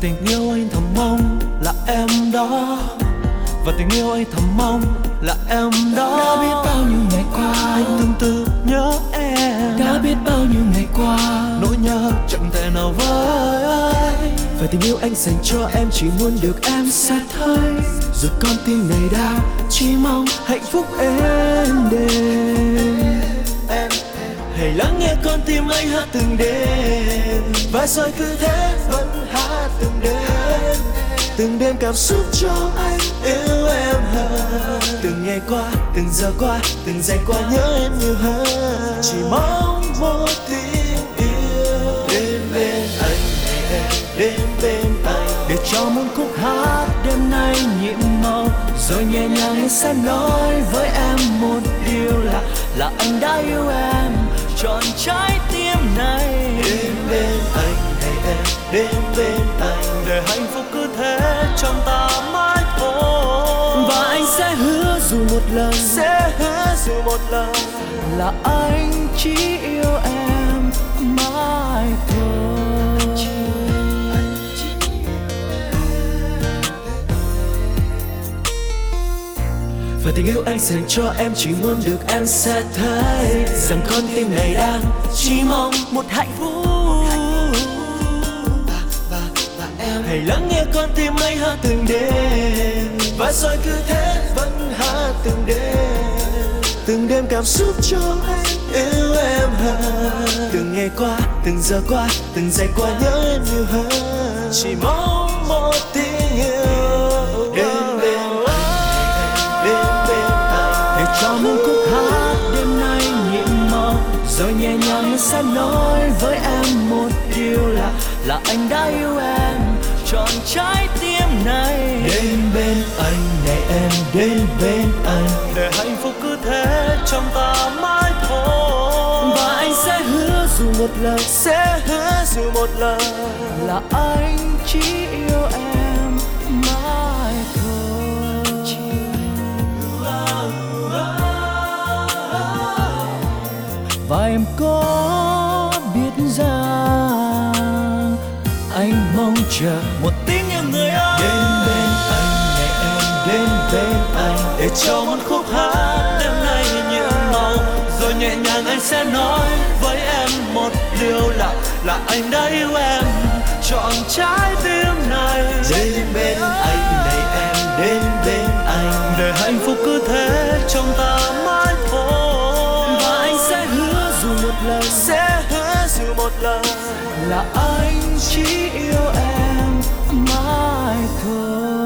tình yêu anh thầm mong là em đó, và tình yêu anh thầm mong là em đó. Đã biết bao nhiêu ngày qua anh từng từ nhớ em, đã biết bao nhiêu ngày qua nỗi nhớ chẳng thể nào vơi. và tình yêu anh dành cho em chỉ muốn được em sát thấy, rồi con tim này đã chỉ mong hạnh phúc êm đềm. Hãy lắng nghe con tim anh hát từng đêm, và rồi cứ thế vẫn hát từng đêm cảm xúc cho anh yêu em hơn. Từng ngày qua, từng giờ qua, từng giây qua nhớ em nhiều hơn. Chỉ mong một tiếng yêu đến bên anh, đến bên anh, để cho muôn khúc hát đêm nay nhịp màu, rồi nhẹ nhàng anh sẽ nói với em một điều là anh đã yêu em trọn trái tim này. đến bên anh này em, đến bên anh, để hạnh phúc cứ thế trong ta mãi thôi. Và anh sẽ hứa dù một lần, là anh chỉ yêu em mãi thôi. Và tình yêu anh dành cho em chỉ muốn được em sẽ thấy, rằng con tim này đang chỉ mong một hạnh phúc. Hãy lắng nghe con tim anh hát từng đêm, và rồi cứ thế vẫn hát từng đêm cảm xúc cho anh yêu em hơn. Từng ngày qua, từng giờ qua, từng giây qua nhớ em nhiều hơn. Chỉ mong một tiếng yêu đến bên anh, đến bên anh, để cho muôn khúc hát đêm nay nhịp màu, rồi nhẹ nhàng anh sẽ nói với em một điều là anh đã yêu em trọn trái tim này. đến bên anh này em, đến bên anh, để hạnh phúc cứ thế trong ta mãi thôi. Và anh sẽ hứa dù một lần, là anh chỉ yêu em mãi thôi. Và em có biết rằng anh mong chờ một tiếng yêu người ơi. Đến bên anh này em, đến bên anh, để cho một khúc hát đêm nay nhiều màu, rồi nhẹ nhàng anh sẽ nói với em một điều là anh đã yêu em trọn trái tim này. Đến bên anh này em, đến bên anh, để hạnh phúc cứ thế trong ta mãi thôi. Và anh sẽ hứa dù một lần, là anh chỉ yêu em mãi thôi.